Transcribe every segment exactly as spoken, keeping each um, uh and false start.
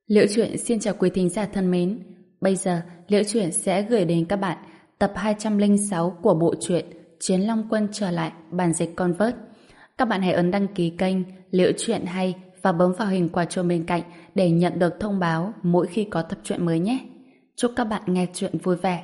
Liễu Chuyện xin chào quý thính giả thân mến. Bây giờ, Liễu Chuyện sẽ gửi đến các bạn tập hai trăm lẻ sáu của bộ truyện Chiến Long Quân trở lại bản dịch Convert. Các bạn hãy ấn đăng ký kênh Liễu Chuyện hay và bấm vào hình quả chuông bên cạnh để nhận được thông báo mỗi khi có tập truyện mới nhé. Chúc các bạn nghe truyện vui vẻ.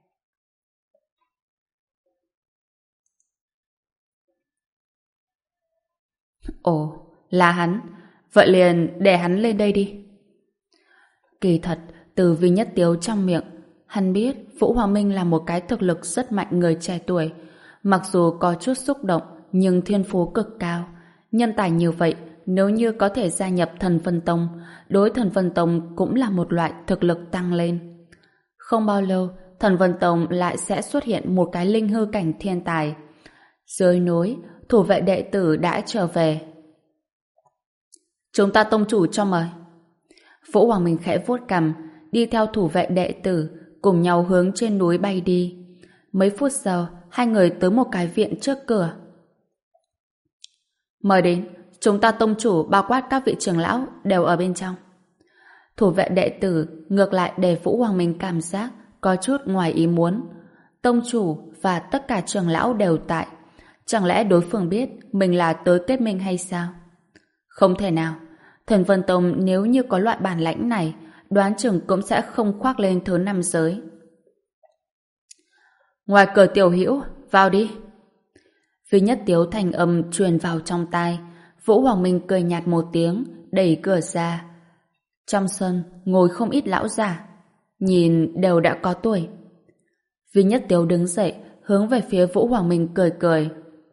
Ồ, là hắn. Vậy liền để hắn lên đây đi. Kỳ thật, từ Vi Nhất Tiếu trong miệng, hắn biết Vũ Hoàng Minh là một cái thực lực rất mạnh người trẻ tuổi. Mặc dù có chút xúc động, nhưng thiên phú cực cao. Nhân tài như vậy, nếu như có thể gia nhập Thần Vân Tông, đối Thần Vân Tông cũng là một loại thực lực tăng lên. Không bao lâu, Thần Vân Tông lại sẽ xuất hiện một cái linh hư cảnh thiên tài. Dưới núi, thủ vệ đệ tử đã trở về. Chúng ta tông chủ cho mời. Vũ Hoàng Minh khẽ vuốt cằm, đi theo thủ vệ đệ tử, cùng nhau hướng trên núi bay đi. Mấy phút sau, hai người tới một cái viện trước cửa. Mời đến, chúng ta tông chủ bao quát các vị trưởng lão đều ở bên trong. Thủ vệ đệ tử ngược lại để Vũ Hoàng Minh cảm giác có chút ngoài ý muốn. Tông chủ và tất cả trưởng lão đều tại. Chẳng lẽ đối phương biết mình là tới kết minh hay sao? Không thể nào. Thần Vân Tông nếu như có loại bản lãnh này, đoán chừng cũng sẽ không khoác lên thứ năm giới. Ngoài cửa Tiểu Hữu, vào đi. Vi Nhất Tiếu thành âm truyền vào trong tai. Vũ Hoàng Minh cười nhạt một tiếng, đẩy cửa ra. Trong sân ngồi không ít lão già, nhìn đều đã có tuổi. Vi Nhất Tiếu đứng dậy, hướng về phía Vũ Hoàng Minh cười cười.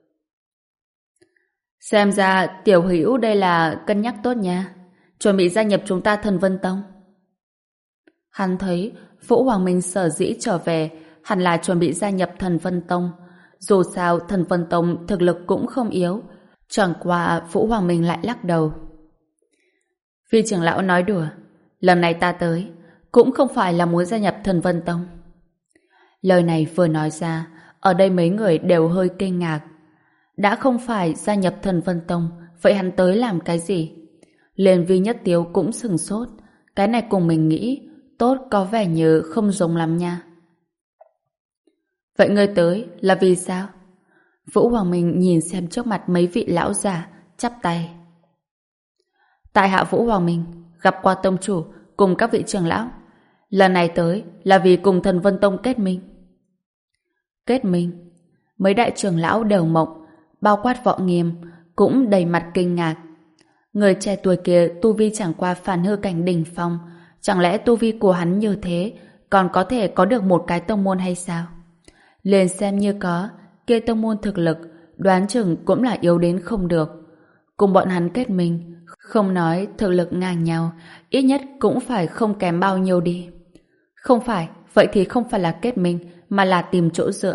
Xem ra Tiểu Hữu đây là cân nhắc tốt nha, chuẩn bị gia nhập chúng ta Thần Vân Tông. Hắn thấy Vũ Hoàng Minh sở dĩ trở về hẳn là chuẩn bị gia nhập Thần Vân Tông. Dù sao Thần Vân Tông thực lực cũng không yếu. Chẳng qua Vũ Hoàng Minh lại lắc đầu. Vi trưởng lão nói đùa, lần này ta tới cũng không phải là muốn gia nhập Thần Vân Tông. Lời này vừa nói ra, ở đây mấy người đều hơi kinh ngạc. Đã không phải gia nhập Thần Vân Tông, vậy hắn tới làm cái gì? Liền Vi Nhất Tiếu cũng sừng sốt. Cái này cùng mình nghĩ tốt có vẻ như không giống lắm nha. Vậy ngươi tới là vì sao? Vũ Hoàng Minh nhìn xem trước mặt mấy vị lão già, chắp tay. Tại hạ Vũ Hoàng Minh gặp qua tông chủ cùng các vị trưởng lão. Lần này tới là vì cùng Thần Vân Tông kết minh. Kết minh? Mấy đại trưởng lão đều mộng, bao quát Võ Nghiêm cũng đầy mặt kinh ngạc. Người trẻ tuổi kia tu vi chẳng qua phản hư cảnh đỉnh phong, chẳng lẽ tu vi của hắn như thế còn có thể có được một cái tông môn hay sao? Liền xem như có, kia tông môn thực lực đoán chừng cũng là yếu đến không được. Cùng bọn hắn kết minh, không nói thực lực ngang nhau, ít nhất cũng phải không kém bao nhiêu đi. Không phải, vậy thì không phải là kết minh mà là tìm chỗ dựa.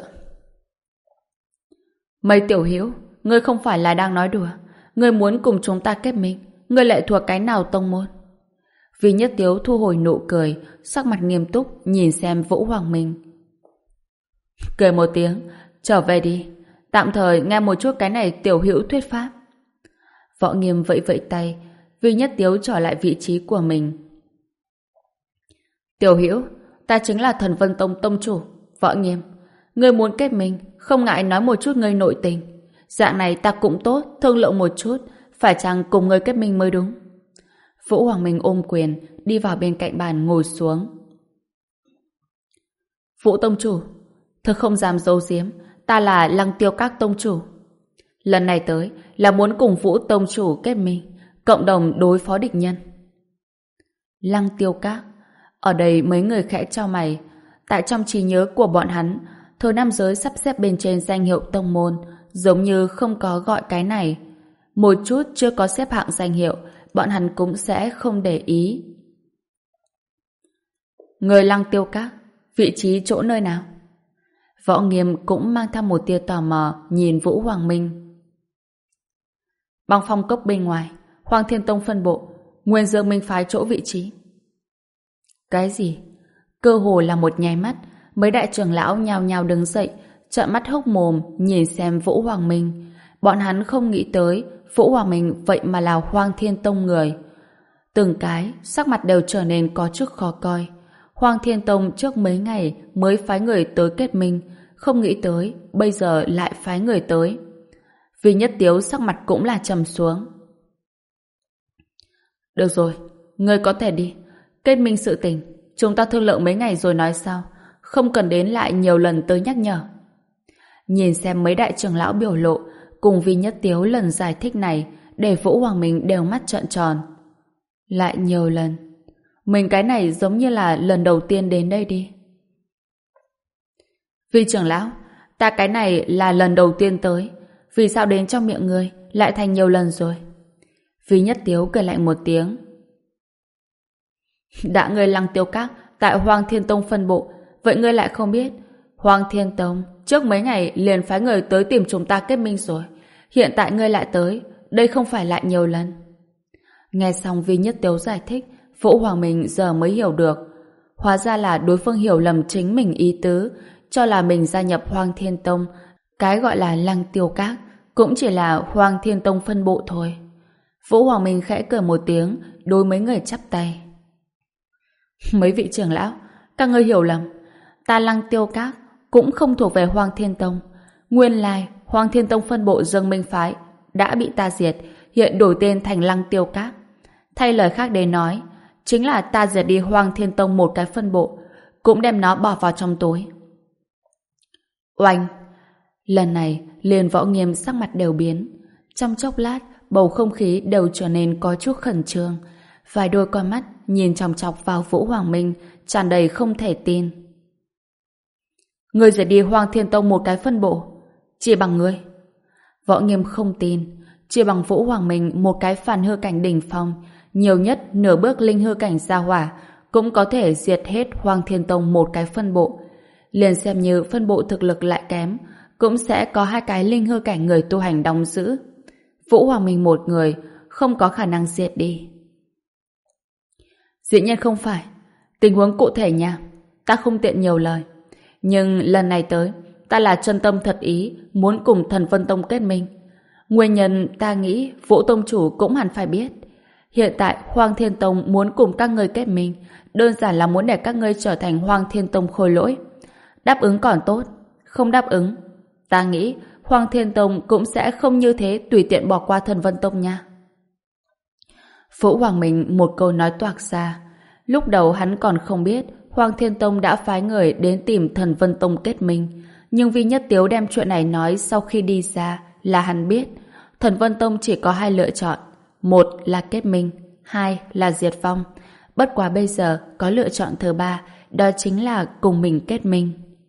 Mấy Tiểu Hữu, ngươi không phải là đang nói đùa. Ngươi muốn cùng chúng ta kết minh, ngươi lại thuộc cái nào tông môn? Vi Nhất Tiếu thu hồi nụ cười, sắc mặt nghiêm túc nhìn xem Vũ Hoàng Minh. Cười một tiếng, trở về đi, tạm thời nghe một chút cái này Tiểu Hữu thuyết pháp. Võ Nghiêm vẫy vẫy tay, Vi Nhất Tiếu trở lại vị trí của mình. Tiểu Hữu, ta chính là Thần Vân Tông tông chủ, Võ Nghiêm. Ngươi muốn kết minh, không ngại nói một chút ngươi nội tình. Dạng này ta cũng tốt, thương lượng một chút, phải chăng cùng ngươi kết minh mới đúng. Vũ Hoàng Minh ôm quyền, đi vào bên cạnh bàn ngồi xuống. Vũ tông chủ, thật không dám giấu giếm, ta là Lăng Tiêu Các tông chủ. Lần này tới là muốn cùng Vũ tông chủ kết minh, cộng đồng đối phó địch nhân. Lăng Tiêu Các, ở đây mấy người khẽ chau mày. Tại trong trí nhớ của bọn hắn, thứ năm giới sắp xếp bên trên danh hiệu tông môn giống như không có gọi cái này. Một chút chưa có xếp hạng danh hiệu, bọn hắn cũng sẽ không để ý. Người Lăng Tiêu Các, vị trí chỗ nơi nào? Võ Nghiêm cũng mang theo một tia tò mò nhìn Vũ Hoàng Minh. Băng Phong Cốc bên ngoài, Hoàng Thiên Tông phân bộ, Nguyên Dương Minh phái chỗ vị trí. Cái gì? Cơ hồ là một nháy mắt, mấy đại trưởng lão nhao nhao đứng dậy, trợn mắt hốc mồm nhìn xem Vũ Hoàng Minh. Bọn hắn không nghĩ tới Vũ Hoàng Minh vậy mà là Hoang Thiên Tông người. Từng cái, sắc mặt đều trở nên có chút khó coi. Hoang Thiên Tông trước mấy ngày mới phái người tới kết minh, không nghĩ tới, bây giờ lại phái người tới. Vì Nhất Tiếu sắc mặt cũng là trầm xuống. Được rồi, ngươi có thể đi. Kết minh sự tình, chúng ta thương lượng mấy ngày rồi nói sao, không cần đến lại nhiều lần tới nhắc nhở. Nhìn xem mấy đại trưởng lão biểu lộ, cùng Vì Nhất Tiếu lần giải thích này, để Vũ Hoàng Minh đều mắt trợn tròn. Lại nhiều lần. Mình cái này giống như là lần đầu tiên đến đây đi. Vì trưởng lão, ta cái này là lần đầu tiên tới, vì sao đến trong miệng ngươi lại thành nhiều lần rồi? Vì Nhất Tiếu cười lạnh một tiếng. Đã ngươi Lăng Tiêu Các tại Hoang Thiên Tông phân bộ, vậy ngươi lại không biết Hoang Thiên Tông trước mấy ngày liền phái người tới tìm chúng ta kết minh rồi. Hiện tại ngươi lại tới, đây không phải lại nhiều lần. Nghe xong Vi Nhất Tiếu giải thích, Vũ Hoàng Minh giờ mới hiểu được. Hóa ra là đối phương hiểu lầm chính mình ý tứ, cho là mình gia nhập Hoang Thiên Tông, cái gọi là Lăng Tiêu Các cũng chỉ là Hoang Thiên Tông phân bộ thôi. Vũ Hoàng Minh khẽ cười một tiếng, đối mấy người chắp tay. Mấy vị trưởng lão, các ngươi hiểu lầm, ta Lăng Tiêu Các cũng không thuộc về Hoang Thiên Tông. Nguyên lai Hoang Thiên Tông phân bộ Dương Minh phái đã bị ta diệt, hiện đổi tên thành Lăng Tiêu Các. Thay lời khác để nói, chính là ta diệt đi Hoang Thiên Tông một cái phân bộ, cũng đem nó bỏ vào trong túi. Oanh! Lần này, liền Võ Nghiêm sắc mặt đều biến. Trong chốc lát, bầu không khí đều trở nên có chút khẩn trương. Vài đôi con mắt nhìn chòng chọc vào Vũ Hoàng Minh, tràn đầy không thể tin. Ngươi diệt đi Hoang Thiên Tông một cái phân bộ, chỉ bằng ngươi. Võ Nghiêm không tin, chỉ bằng Vũ Hoàng Minh một cái phản hư cảnh đỉnh phong, nhiều nhất nửa bước linh hư cảnh gia hỏa, cũng có thể diệt hết Hoang Thiên Tông một cái phân bộ. Liền xem như phân bộ thực lực lại kém, cũng sẽ có hai cái linh hư cảnh người tu hành đóng giữ. Vũ Hoàng Minh một người không có khả năng diệt đi. Dĩ nhiên không phải. Tình huống cụ thể nha, ta không tiện nhiều lời. Nhưng lần này tới, ta là chân tâm thật ý muốn cùng Thần Vân Tông kết minh. Nguyên nhân ta nghĩ Vũ Tông Chủ cũng hẳn phải biết. Hiện tại Hoang Thiên Tông muốn cùng các ngươi kết minh, đơn giản là muốn để các ngươi trở thành Hoang Thiên Tông khôi lỗi. Đáp ứng còn tốt, không đáp ứng, ta nghĩ Hoang Thiên Tông cũng sẽ không như thế tùy tiện bỏ qua Thần Vân Tông nha. Vũ Hoàng Minh một câu nói toạc ra. Lúc đầu hắn còn không biết Hoang Thiên Tông đã phái người đến tìm Thần Vân Tông kết minh, nhưng Vi Nhất Tiếu đem chuyện này nói sau khi đi ra là hắn biết Thần Vân Tông chỉ có hai lựa chọn, một là kết minh, hai là diệt vong. Bất quá bây giờ có lựa chọn thứ ba, đó chính là cùng mình kết minh.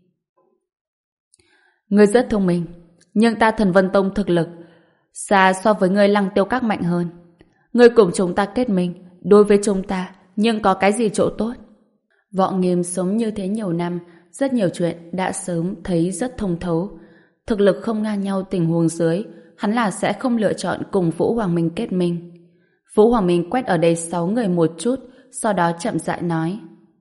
Ngươi rất thông minh, nhưng ta Thần Vân Tông thực lực xa so với ngươi Lăng Tiêu Các mạnh hơn. Ngươi cùng chúng ta kết minh, đối với chúng ta nhưng có cái gì chỗ tốt? Võ Nghiêm sống như thế nhiều năm, rất nhiều chuyện đã sớm thấy rất thông thấu. Thực lực không ngang nhau tình huống dưới, hắn là sẽ không lựa chọn cùng Vũ Hoàng Minh kết minh. Vũ Hoàng Minh quét ở đây sáu người một chút, sau đó chậm rãi nói.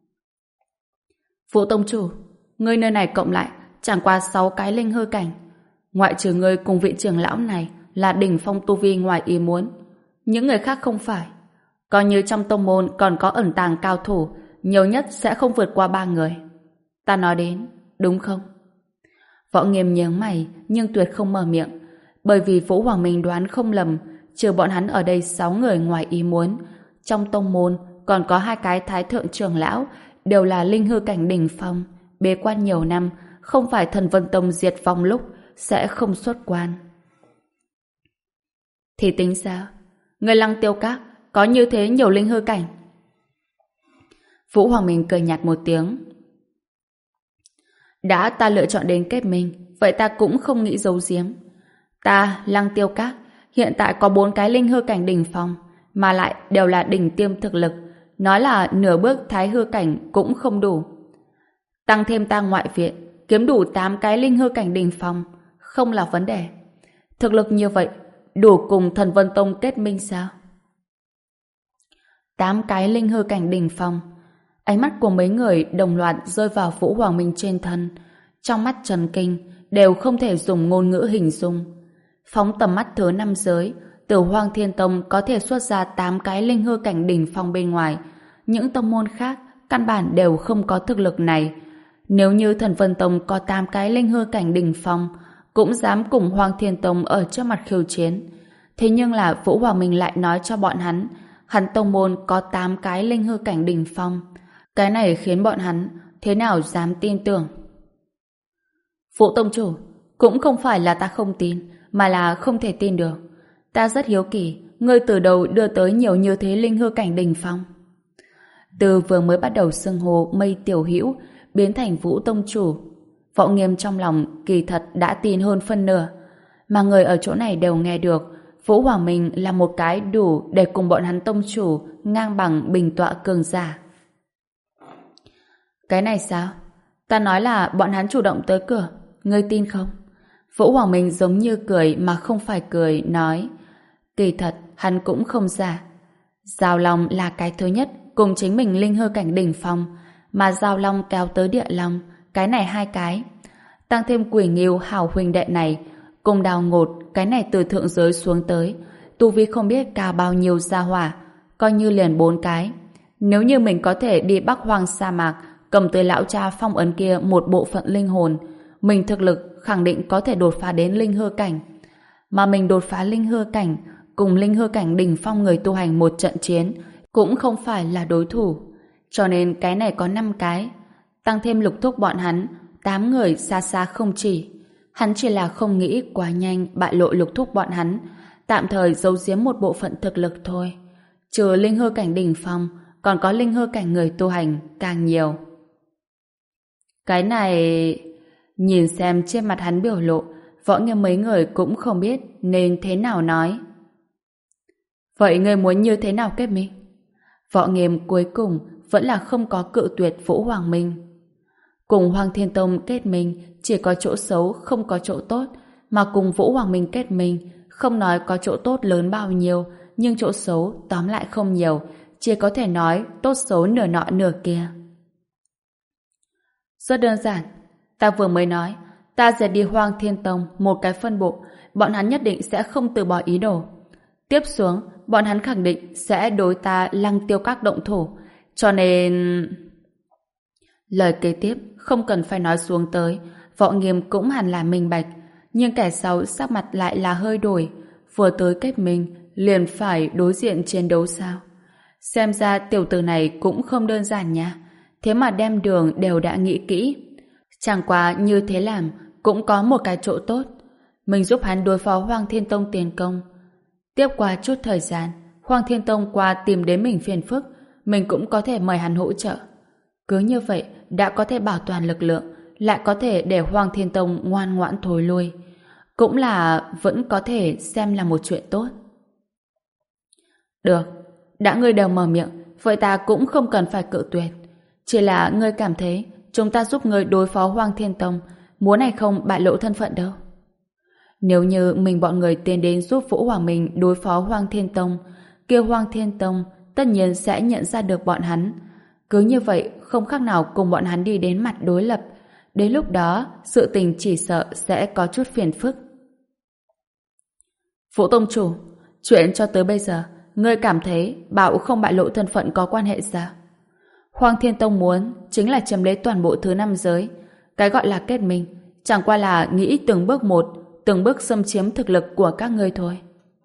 Vũ Tông Chủ, ngươi nơi này cộng lại chẳng qua sáu cái linh hư cảnh. Ngoại trừ ngươi cùng vị trưởng lão này là đỉnh phong tu vi ngoài ý muốn. Những người khác không phải. Coi như trong tông môn còn có ẩn tàng cao thủ, nhiều nhất sẽ không vượt qua ba người. Ta nói đến, đúng không? Võ Nghiêm nhướng mày, nhưng tuyệt không mở miệng. Bởi vì Vũ Hoàng Minh đoán không lầm, trừ bọn hắn ở đây sáu người ngoài ý muốn. Trong tông môn còn có hai cái thái thượng trưởng lão, đều là linh hư cảnh đỉnh phong, bế quan nhiều năm, không phải Thần Vân Tông diệt vong lúc sẽ không xuất quan. Thì tính sao? Người Lăng Tiêu Các có như thế nhiều linh hư cảnh? Vũ Hoàng Minh cười nhạt một tiếng. Đã ta lựa chọn đến kết minh, vậy ta cũng không nghĩ giấu giếm. Ta, Lăng Tiêu Các, hiện tại có bốn cái linh hư cảnh đỉnh phong, mà lại đều là đỉnh tiêm thực lực. Nói là nửa bước thái hư cảnh cũng không đủ. Tăng thêm ta ngoại viện, kiếm đủ tám cái linh hư cảnh đỉnh phong, không là vấn đề. Thực lực như vậy, đủ cùng Thần Vân Tông kết minh sao? Tám cái linh hư cảnh đỉnh phong. Ánh mắt của mấy người đồng loạt rơi vào Vũ Hoàng Minh trên thân. Trong mắt trần kinh, đều không thể dùng ngôn ngữ hình dung. Phóng tầm mắt thứ năm giới, từ Hoang Thiên Tông có thể xuất ra tám cái linh hư cảnh đỉnh phong bên ngoài. Những tông môn khác căn bản đều không có thực lực này. Nếu như Thần Vân Tông có tám cái linh hư cảnh đỉnh phong, cũng dám cùng Hoang Thiên Tông ở trước mặt khiêu chiến. Thế nhưng là Vũ Hoàng Minh lại nói cho bọn hắn, hắn tông môn có tám cái linh hư cảnh đỉnh phong. Cái này khiến bọn hắn thế nào dám tin tưởng. Vũ tông chủ, cũng không phải là ta không tin, mà là không thể tin được. Ta rất hiếu kỳ, ngươi từ đầu đưa tới nhiều như thế linh hư cảnh đỉnh phong. Từ vừa mới bắt đầu xưng hô Mây Tiểu Hữu biến thành Vũ tông chủ, Võ Nghiêm trong lòng kỳ thật đã tin hơn phân nửa. Mà người ở chỗ này đều nghe được Vũ Hoàng Minh là một cái đủ để cùng bọn hắn tông chủ ngang bằng bình tọa cường giả. Cái này sao? Ta nói là bọn hắn chủ động tới cửa, ngươi tin không? Vũ Hoàng Minh giống như cười mà không phải cười, nói kỳ thật hắn cũng không giả. Giao Long là cái thứ nhất cùng chính mình linh hư cảnh đỉnh phong, mà Giao Long kéo tới Địa Long, cái này hai cái. Tăng thêm Quỷ Ngưu hảo huynh đệ này, cùng Đào Ngột, cái này từ thượng giới xuống tới, tu vi không biết cao bao nhiêu gia hỏa, coi như liền bốn cái. Nếu như mình có thể đi Bắc Hoang sa mạc, cầm tới lão cha phong ấn kia một bộ phận linh hồn, mình thực lực khẳng định có thể đột phá đến linh hư cảnh. Mà mình đột phá linh hư cảnh, cùng linh hư cảnh đỉnh phong người tu hành một trận chiến, cũng không phải là đối thủ. Cho nên cái này có năm cái. Tăng thêm Lục Thúc bọn hắn, tám người xa xa không chỉ. Hắn chỉ là không nghĩ quá nhanh bại lộ Lục Thúc bọn hắn, tạm thời giấu giếm một bộ phận thực lực thôi. Trừ linh hư cảnh đỉnh phong, còn có linh hư cảnh người tu hành càng nhiều. Cái này... Nhìn xem trên mặt hắn biểu lộ, Võ Nghiêm mấy người cũng không biết nên thế nào nói. Vậy ngươi muốn như thế nào kết minh? Võ Nghiêm cuối cùng vẫn là không có cự tuyệt Vũ Hoàng Minh. Cùng Hoang Thiên Tông kết minh chỉ có chỗ xấu không có chỗ tốt, mà cùng Vũ Hoàng Minh kết minh không nói có chỗ tốt lớn bao nhiêu, nhưng chỗ xấu tóm lại không nhiều, chỉ có thể nói tốt xấu nửa nọ nửa kia. Rất đơn giản, ta vừa mới nói ta sẽ đi Hoang Thiên Tông một cái phân bộ, bọn hắn nhất định sẽ không từ bỏ ý đồ. Tiếp xuống bọn hắn khẳng định sẽ đối ta Lăng Tiêu Các động thủ, cho nên... Lời kế tiếp không cần phải nói xuống tới, Võ Nghiêm cũng hẳn là minh bạch, nhưng kẻ sau sắc mặt lại là hơi đổi, vừa tới kết minh liền phải đối diện chiến đấu sao? Xem ra tiểu tử này cũng không đơn giản nha, thế mà đem đường đều đã nghĩ kỹ. Chẳng qua như thế làm cũng có một cái chỗ tốt, mình giúp hắn đối phó Hoang Thiên Tông tiền công. Tiếp qua chút thời gian, Hoang Thiên Tông qua tìm đến mình phiền phức, mình cũng có thể mời hắn hỗ trợ. Cứ như vậy đã có thể bảo toàn lực lượng, lại có thể để Hoang Thiên Tông ngoan ngoãn thối lui, cũng là vẫn có thể xem là một chuyện tốt. Được, đã ngươi đều mở miệng, vậy ta cũng không cần phải cự tuyệt. Chỉ là ngươi cảm thấy chúng ta giúp ngươi đối phó Hoang Thiên Tông, muốn hay không bại lộ thân phận đâu. Nếu như mình bọn người tiến đến giúp Vũ Hoàng Minh đối phó Hoang Thiên Tông, kia Hoang Thiên Tông tất nhiên sẽ nhận ra được bọn hắn. Cứ như vậy không khác nào cùng bọn hắn đi đến mặt đối lập. Đến lúc đó sự tình chỉ sợ sẽ có chút phiền phức. Vũ Tông Chủ, chuyện cho tới bây giờ ngươi cảm thấy bảo không bại lộ thân phận có quan hệ sao? Hoang Thiên Tông muốn chính là chiếm lấy toàn bộ thứ năm giới. Cái gọi là kết minh chẳng qua là nghĩ từng bước một, từng bước xâm chiếm thực lực của các ngươi thôi.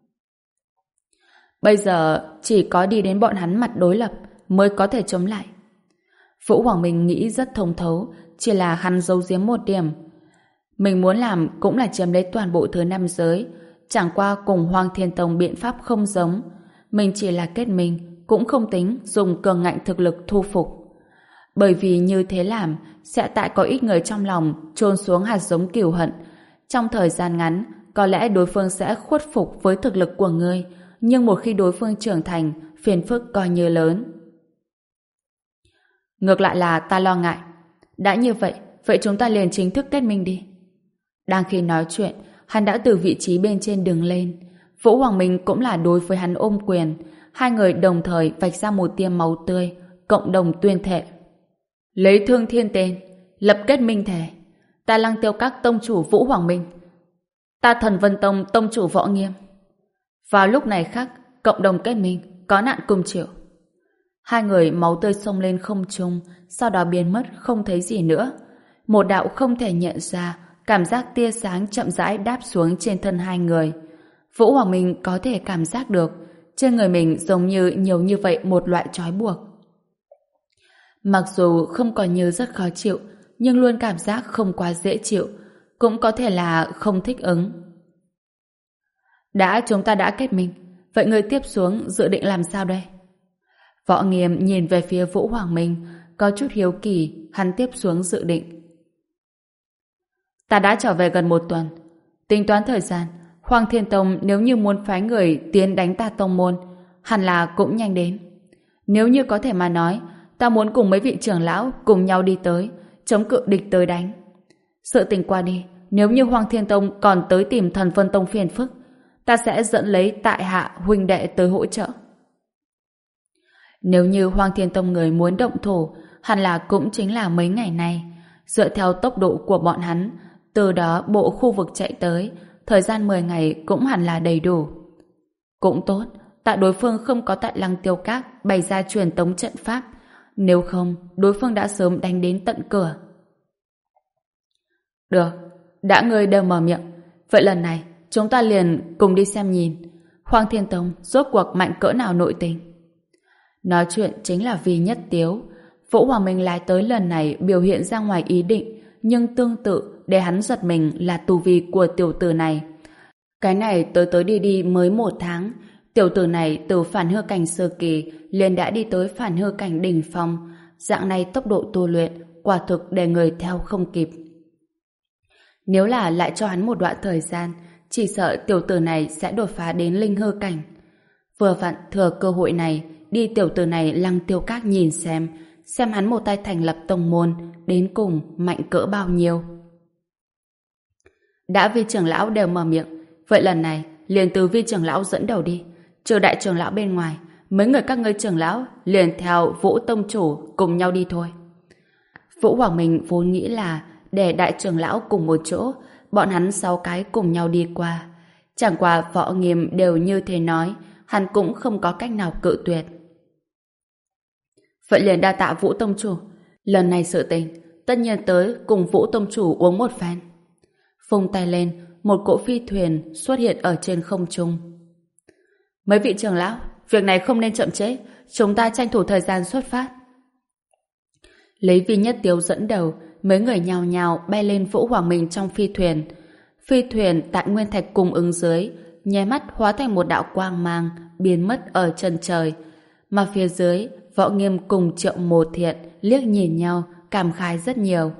Bây giờ chỉ có đi đến bọn hắn mặt đối lập mới có thể chống lại. Vũ Hoàng Minh nghĩ rất thông thấu, chỉ là hắn giấu giếm một điểm. Mình muốn làm cũng là chiếm lấy toàn bộ thứ năm giới, chẳng qua cùng Hoang Thiên Tông biện pháp không giống. Mình chỉ là kết minh, cũng không tính dùng cường ngạnh thực lực thu phục. Bởi vì như thế làm sẽ tại có ít người trong lòng chôn xuống hạt giống cừu hận. Trong thời gian ngắn, có lẽ đối phương sẽ khuất phục với thực lực của ngươi, nhưng một khi đối phương trưởng thành, phiền phức coi như lớn. Ngược lại là ta lo ngại. Đã như vậy, vậy chúng ta liền chính thức kết minh đi. Đang khi nói chuyện, hắn đã từ vị trí bên trên đứng lên. Vũ Hoàng Minh cũng là đối với hắn ôm quyền. Hai người đồng thời vạch ra một tia máu tươi, cộng đồng tuyên thệ. Lấy Thương Thiên tên, lập kết minh thề. Ta Lăng Tiêu Các tông chủ Vũ Hoàng Minh, ta Thần Vân Tông tông chủ Võ Nghiêm, Vào lúc này khác, cộng đồng kết minh, có nạn cùng chịu. Hai người máu tươi xông lên không trung, sau đó biến mất không thấy gì nữa. Một đạo không thể nhận ra, cảm giác tia sáng chậm rãi đáp xuống trên thân hai người. Vũ Hoàng Minh có thể cảm giác được, trên người mình giống như nhiều như vậy một loại trói buộc. Mặc dù không còn như rất khó chịu, nhưng luôn cảm giác không quá dễ chịu, cũng có thể là không thích ứng. Đã chúng ta đã kết minh, vậy người tiếp xuống dự định làm sao đây? Võ Nghiêm nhìn về phía Vũ Hoàng Minh, có chút hiếu kỳ, hắn tiếp xuống dự định. Ta đã trở về gần một tuần. Tính toán thời gian, Hoàng Thiên Tông nếu như muốn phái người tiến đánh ta tông môn, hẳn là cũng nhanh đến. Nếu như có thể mà nói, ta muốn cùng mấy vị trưởng lão cùng nhau đi tới, chống cự địch tới đánh. Sự tình qua đi, nếu như Hoàng Thiên Tông còn tới tìm Thần Vân Tông phiền phức, ta sẽ dẫn lấy tại hạ huynh đệ tới hỗ trợ. Nếu như Hoàng Thiên Tông người muốn động thủ, hẳn là cũng chính là mấy ngày nay. Dựa theo tốc độ của bọn hắn, từ đó bộ khu vực chạy tới, thời gian mười ngày cũng hẳn là đầy đủ. Cũng tốt, tại đối phương không có tại Lăng Tiêu Các bày ra truyền tống trận pháp, nếu không, đối phương đã sớm đánh đến tận cửa. Được, đã ngươi đều mở miệng, vậy lần này chúng ta liền cùng đi xem nhìn Hoàng Thiên Tông rốt cuộc mạnh cỡ nào nội tình. Nói chuyện chính là vì Nhất Tiếu. Vũ Hoàng Minh lái tới lần này biểu hiện ra ngoài ý định, nhưng tương tự để hắn giật mình là tu vi của tiểu tử này. Cái này tới tới đi đi mới một tháng, tiểu tử này từ phản hư cảnh sơ kỳ liền đã đi tới phản hư cảnh đỉnh phong, dạng này tốc độ tu luyện quả thực để người theo không kịp. Nếu là lại cho hắn một đoạn thời gian, chỉ sợ tiểu tử này sẽ đột phá đến linh hư cảnh. Vừa vặn thừa cơ hội này đi tiểu tử này Lăng Tiêu Các nhìn xem, xem hắn một tay thành lập tông môn đến cùng mạnh cỡ bao nhiêu. Đã vi trưởng lão đều mở miệng, vậy lần này liền từ vi trưởng lão dẫn đầu đi, trừ đại trưởng lão bên ngoài, mấy người các ngươi trưởng lão liền theo Vũ tông chủ cùng nhau đi thôi. Vũ Hoàng Minh vốn nghĩ là để đại trưởng lão cùng một chỗ, bọn hắn sáu cái cùng nhau đi qua. Chẳng qua Võ Nghiêm đều như thế nói, hắn cũng không có cách nào cự tuyệt. Vậy liền đa tạ Vũ tông chủ, lần này sự tình tất nhiên tới cùng Vũ tông chủ uống một phen. Phung tay lên, một cỗ phi thuyền xuất hiện ở trên không trung. Mấy vị trưởng lão, việc này không nên chậm trễ, chúng ta tranh thủ thời gian xuất phát. Lấy Vi Nhất Tiếu dẫn đầu, mấy người nhào nhào bay lên Vũ Hoàng Minh trong phi thuyền. Phi thuyền tại nguyên thạch cung ứng dưới, nháy mắt hóa thành một đạo quang mang, biến mất ở chân trời. Mà phía dưới, Võ Nghiêm cùng Triệu Một Thiện liếc nhìn nhau, cảm khái rất nhiều.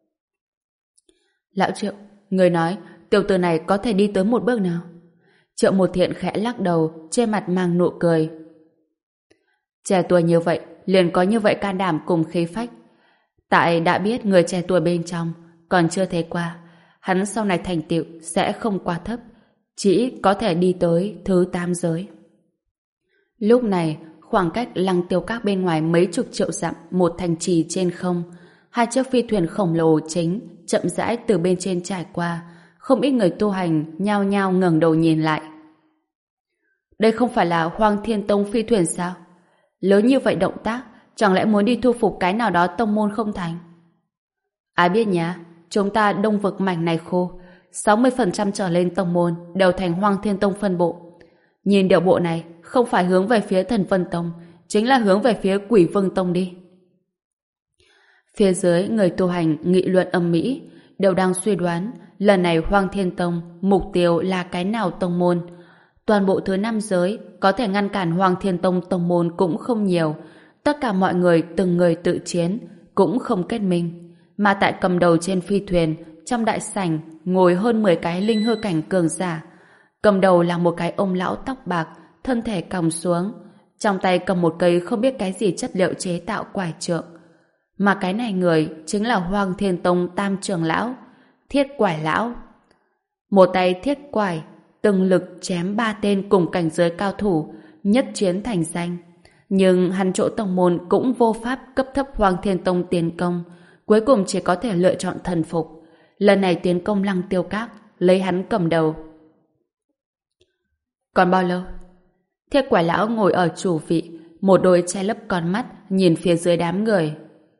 Lão Triệu, người nói tiểu tử này có thể đi tới một bước nào? Triệu Một Thiện khẽ lắc đầu, trên mặt mang nụ cười. Trẻ tuổi như vậy, liền có như vậy can đảm cùng khí phách. Tại đã biết người trẻ tuổi bên trong, còn chưa thấy qua, hắn sau này thành tựu sẽ không quá thấp, chỉ có thể đi tới thứ tam giới. Lúc này, khoảng cách Lăng Tiêu Các bên ngoài mấy chục triệu dặm, một thành trì trên không, hai chiếc phi thuyền khổng lồ chính chậm rãi từ bên trên trải qua, không ít người tu hành nhao nhao ngẩng đầu nhìn lại. Đây không phải là Hoàng Thiên Tông phi thuyền sao? Lớn như vậy động tác, chẳng lẽ muốn đi thu phục cái nào đó tông môn không thành? Ai biết nhá, chúng ta đông vực mảnh này khô, sáu mươi phần trăm trở lên tông môn đều thành Hoàng Thiên Tông phân bộ. Nhìn điệu bộ này, không phải hướng về phía Thần Vân Tông, chính là hướng về phía Quỷ Vương Tông đi. Phía dưới người tu hành nghị luận âm mỹ, đều đang suy đoán lần này Hoàng Thiên Tông mục tiêu là cái nào tông môn. Toàn bộ thứ năm giới có thể ngăn cản Hoàng Thiên Tông tông môn cũng không nhiều, tất cả mọi người từng người tự chiến, cũng không kết minh. Mà tại cầm đầu trên phi thuyền, trong đại sảnh ngồi hơn mười cái linh hư cảnh cường giả. Cầm đầu là một cái ông lão tóc bạc, thân thể còng xuống, trong tay cầm một cây không biết cái gì chất liệu chế tạo quải trượng. Mà cái này người chính là Hoàng Thiên Tông tam trưởng lão, Thiết Quải lão. Một tay thiết quải, từng lực chém ba tên cùng cảnh giới cao thủ, nhất chiến thành danh. Nhưng hắn chỗ tông môn cũng vô pháp cấp thấp Hoàng Thiên Tông tiến công, cuối cùng chỉ có thể lựa chọn thần phục. Lần này tiến công Lăng Tiêu Các, lấy hắn cầm đầu. Còn bao lâu? Thiết quả lão ngồi ở chủ vị, một đôi che lấp con mắt, nhìn phía dưới đám người.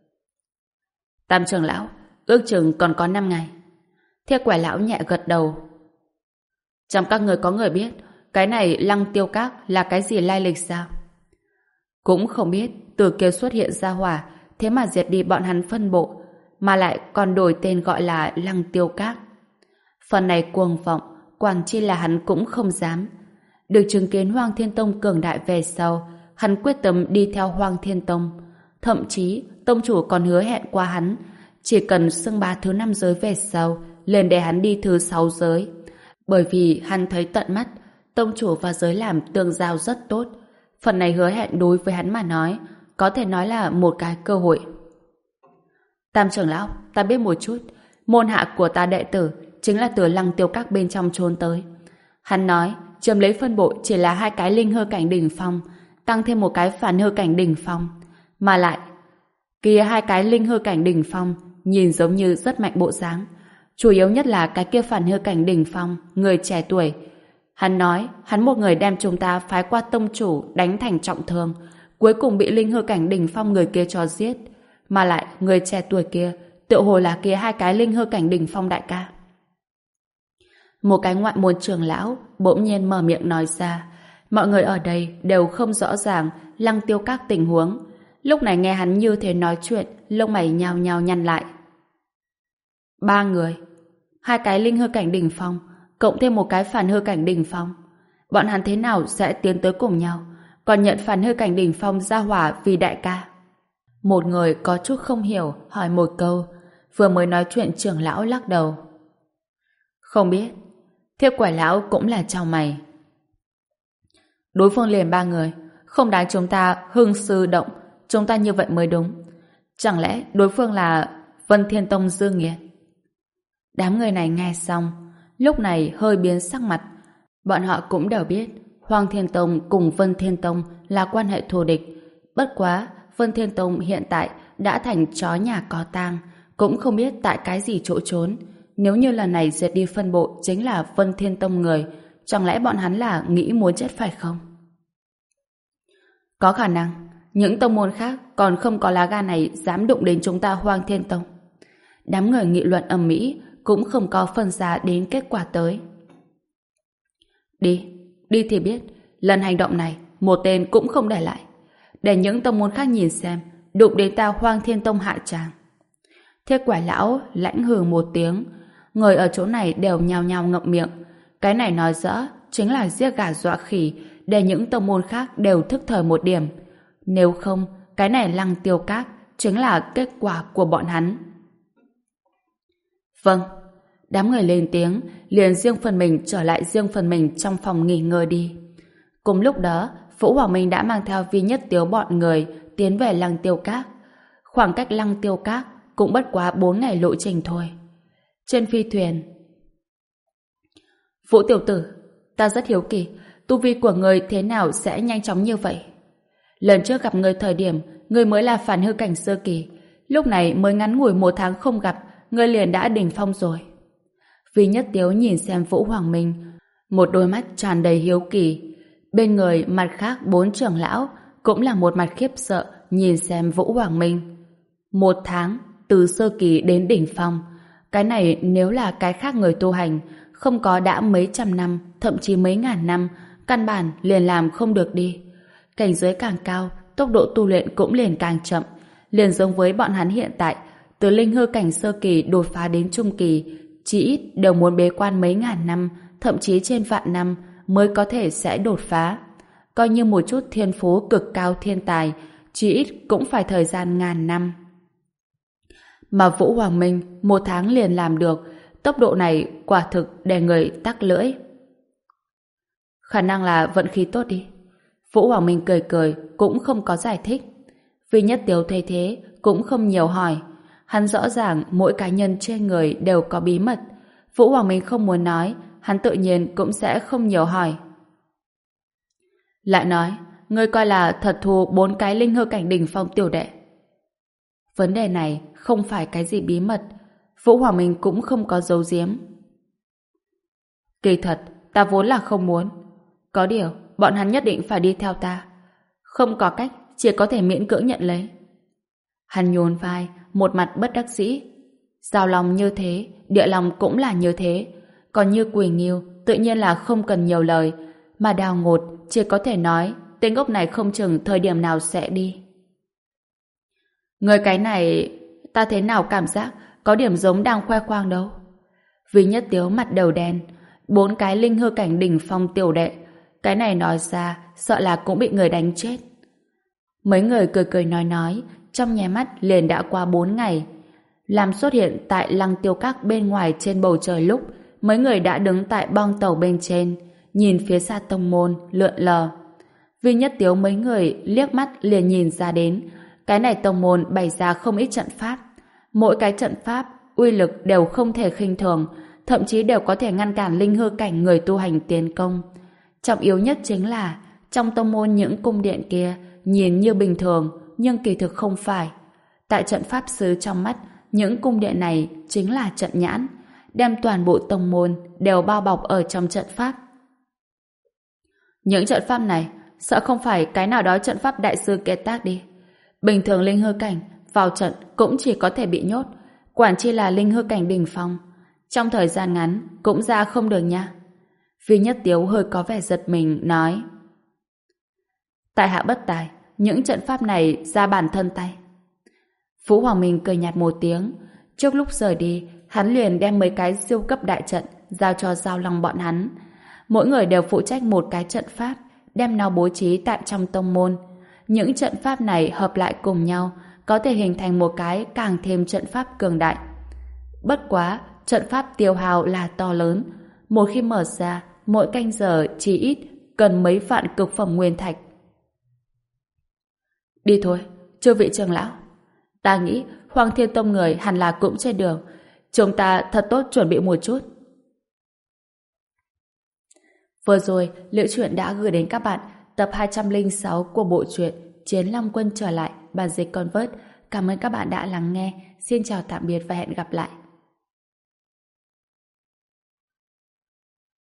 Tam trưởng lão, ước chừng còn có năm ngày. Thiết quả lão nhẹ gật đầu. Trong các người có người biết cái này Lăng Tiêu Các là cái gì lai lịch sao? Cũng không biết từ kia xuất hiện ra hỏa, thế mà diệt đi bọn hắn phân bộ, mà lại còn đổi tên gọi là Lăng Tiêu Các. Phần này cuồng vọng, quản chi là hắn cũng không dám. Được chứng kiến Hoang Thiên Tông cường đại về sau, hắn quyết tâm đi theo Hoang Thiên Tông. Thậm chí, tông chủ còn hứa hẹn qua hắn, chỉ cần xưng bá thứ năm giới về sau, lên để hắn đi thứ sáu giới. Bởi vì hắn thấy tận mắt, tông chủ và giới làm tương giao rất tốt. Phần này hứa hẹn đối với hắn mà nói, có thể nói là một cái cơ hội. Tam trưởng lão, ta biết một chút, môn hạ của ta đệ tử chính là từ Lăng Tiêu Các bên trong trốn tới. Hắn nói, chiếm lấy phân bộ chỉ là hai cái linh hư cảnh đỉnh phong, tăng thêm một cái phản hư cảnh đỉnh phong. Mà lại, kia hai cái linh hư cảnh đỉnh phong nhìn giống như rất mạnh bộ dáng. Chủ yếu nhất là cái kia phản hư cảnh đỉnh phong, người trẻ tuổi. Hắn nói, hắn một người đem chúng ta phái qua tông chủ đánh thành trọng thương, cuối cùng bị linh hư cảnh đỉnh phong người kia cho giết. Mà lại, người trẻ tuổi kia tựa hồ là kia hai cái linh hư cảnh đỉnh phong đại ca. Một cái ngoại môn trưởng lão bỗng nhiên mở miệng nói ra. Mọi người ở đây đều không rõ ràng Lăng Tiêu Các tình huống. Lúc này nghe hắn như thế nói chuyện, lông mày nhao nhao nhăn lại. Ba người, hai cái linh hư cảnh đỉnh phong, cộng thêm một cái phản hư cảnh đỉnh phong. Bọn hắn thế nào sẽ tiến tới cùng nhau, còn nhận phản hư cảnh đỉnh phong ra hỏa vì đại ca? Một người có chút không hiểu hỏi một câu, vừa mới nói chuyện trưởng lão lắc đầu. Không biết. Thiết quả lão cũng là chau mày. Đối phương liền ba người, không đáng chúng ta hưng sư động, chúng ta như vậy mới đúng. Chẳng lẽ đối phương là Vân Thiên Tông Dương Nghiệt? Đám người này nghe xong, lúc này hơi biến sắc mặt. Bọn họ cũng đều biết Hoang Thiên Tông cùng Vân Thiên Tông là quan hệ thù địch. Bất quá, Vân Thiên Tông hiện tại đã thành chó nhà có tang, cũng không biết tại cái gì chỗ trốn. Nếu như lần này diệt đi phân bộ chính là Vân Thiên Tông người, chẳng lẽ bọn hắn là nghĩ muốn chết phải không? Có khả năng, những tông môn khác còn không có lá gan này dám đụng đến chúng ta Hoang Thiên Tông. Đám người nghị luận ầm ĩ cũng không có phân ra đến kết quả tới. Đi, đi thì biết, lần hành động này một tên cũng không để lại. Để những tông môn khác nhìn xem, đụng đến ta Hoang Thiên Tông hạ tràng. Thiết quả lão lãnh hừ một tiếng, người ở chỗ này đều nhao nhao ngậm miệng. Cái này nói rõ chính là giết gà dọa khỉ, để những tông môn khác đều thức thời một điểm. Nếu không, cái này Lăng Tiêu Các chính là kết quả của bọn hắn. Vâng. Đám người lên tiếng, liền riêng phần mình trở lại riêng phần mình trong phòng nghỉ ngơi đi. Cùng lúc đó, Vũ Hoàng Minh đã mang theo Vi Nhất Tiếu bọn người tiến về Lăng Tiêu Các. Khoảng cách Lăng Tiêu Các cũng bất quá bốn ngày lộ trình thôi. Trên phi thuyền, Vũ tiểu tử, ta rất hiếu kỳ, tu vi của người thế nào sẽ nhanh chóng như vậy? Lần trước gặp người thời điểm, người mới là phản hư cảnh sơ kỳ, lúc này mới ngắn ngủi một tháng không gặp, người liền đã đỉnh phong rồi. Vi Nhất Tiếu nhìn xem Vũ Hoàng Minh, một đôi mắt tràn đầy hiếu kỳ. Bên người mặt khác bốn trưởng lão cũng là một mặt khiếp sợ nhìn xem Vũ Hoàng Minh. Một tháng, từ sơ kỳ đến đỉnh phong, cái này nếu là cái khác người tu hành, không có đã mấy trăm năm, thậm chí mấy ngàn năm, căn bản liền làm không được đi. Cảnh giới càng cao, tốc độ tu luyện cũng liền càng chậm, liền giống với bọn hắn hiện tại, từ linh hư cảnh sơ kỳ đột phá đến trung kỳ, chỉ ít đều muốn bế quan mấy ngàn năm, thậm chí trên vạn năm mới có thể sẽ đột phá. Coi như một chút thiên phú cực cao thiên tài, chỉ ít cũng phải thời gian ngàn năm. Mà Vũ Hoàng Minh một tháng liền làm được, tốc độ này quả thực để người tắc lưỡi. Khả năng là vận khí tốt đi. Vũ Hoàng Minh cười cười, cũng không có giải thích. Vi Nhất Tiếu thấy thế, cũng không nhiều hỏi. Hắn rõ ràng mỗi cá nhân trên người đều có bí mật. Vũ Hoàng Minh không muốn nói, hắn tự nhiên cũng sẽ không nhiều hỏi. Lại nói, ngươi coi là thật thù bốn cái linh hư cảnh đỉnh phong tiểu đệ. Vấn đề này không phải cái gì bí mật, Vũ Hoàng Minh cũng không có giấu giếm. Kỳ thật, ta vốn là không muốn. Có điều, bọn hắn nhất định phải đi theo ta. Không có cách, chỉ có thể miễn cưỡng nhận lấy. Hắn nhún vai, một mặt bất đắc dĩ. Giao Long như thế, Địa Long cũng là như thế. Còn như Quỳ Nghiêu, tự nhiên là không cần nhiều lời. Mà Đào Ngột chỉ có thể nói tên ngốc này không chừng thời điểm nào sẽ đi. Người cái này, ta thế nào cảm giác có điểm giống đang khoe khoang đâu. Vì Nhất Tiếu mặt đầu đen, bốn cái linh hư cảnh đỉnh phong tiểu đệ, cái này nói ra sợ là cũng bị người đánh chết. Mấy người cười cười nói nói, trong nháy mắt liền đã qua bốn ngày. Làm xuất hiện tại Lăng Tiêu Các bên ngoài trên bầu trời lúc mấy người đã đứng tại bong tàu bên trên, nhìn phía xa tông môn lượn lờ. Vì Nhất Tiếu mấy người liếc mắt liền nhìn ra đến, cái này tông môn bày ra không ít trận pháp. Mỗi cái trận pháp uy lực đều không thể khinh thường, thậm chí đều có thể ngăn cản linh hư cảnh người tu hành tiến công. Trọng yếu nhất chính là trong tông môn những cung điện kia nhìn như bình thường nhưng kỳ thực không phải. Tại trận pháp sư trong mắt, những cung điện này chính là trận nhãn, đem toàn bộ tông môn đều bao bọc ở trong trận pháp. Những trận pháp này sợ không phải cái nào đó trận pháp đại sư kết tác đi. Bình thường linh hư cảnh vào trận cũng chỉ có thể bị nhốt, quản chi là linh hư cảnh đỉnh phong. Trong thời gian ngắn cũng ra không được nha. Vì Nhất Tiếu hơi có vẻ giật mình nói: tại hạ bất tài, những trận pháp này ra bản thân tay. Phú Hoàng Minh cười nhạt một tiếng. Trước lúc rời đi, hắn liền đem mấy cái siêu cấp đại trận giao cho Giao Long bọn hắn. Mỗi người đều phụ trách một cái trận pháp, đem nó bố trí tại trong tông môn. Những trận pháp này hợp lại cùng nhau, có thể hình thành một cái càng thêm trận pháp cường đại. Bất quá, trận pháp tiêu hao là to lớn. Một khi mở ra, mỗi canh giờ chỉ ít cần mấy vạn cực phẩm nguyên thạch. Đi thôi, chư vị trưởng lão. Ta nghĩ Hoàng Thiên Tông người hẳn là cũng trên đường. Chúng ta thật tốt chuẩn bị một chút. Vừa rồi, Liễu Chuyện đã gửi đến các bạn tập hai trăm lẻ sáu của bộ truyện Chiến Long Quân trở lại, bản dịch Convert. Cảm ơn các bạn đã lắng nghe. Xin chào tạm biệt và hẹn gặp lại.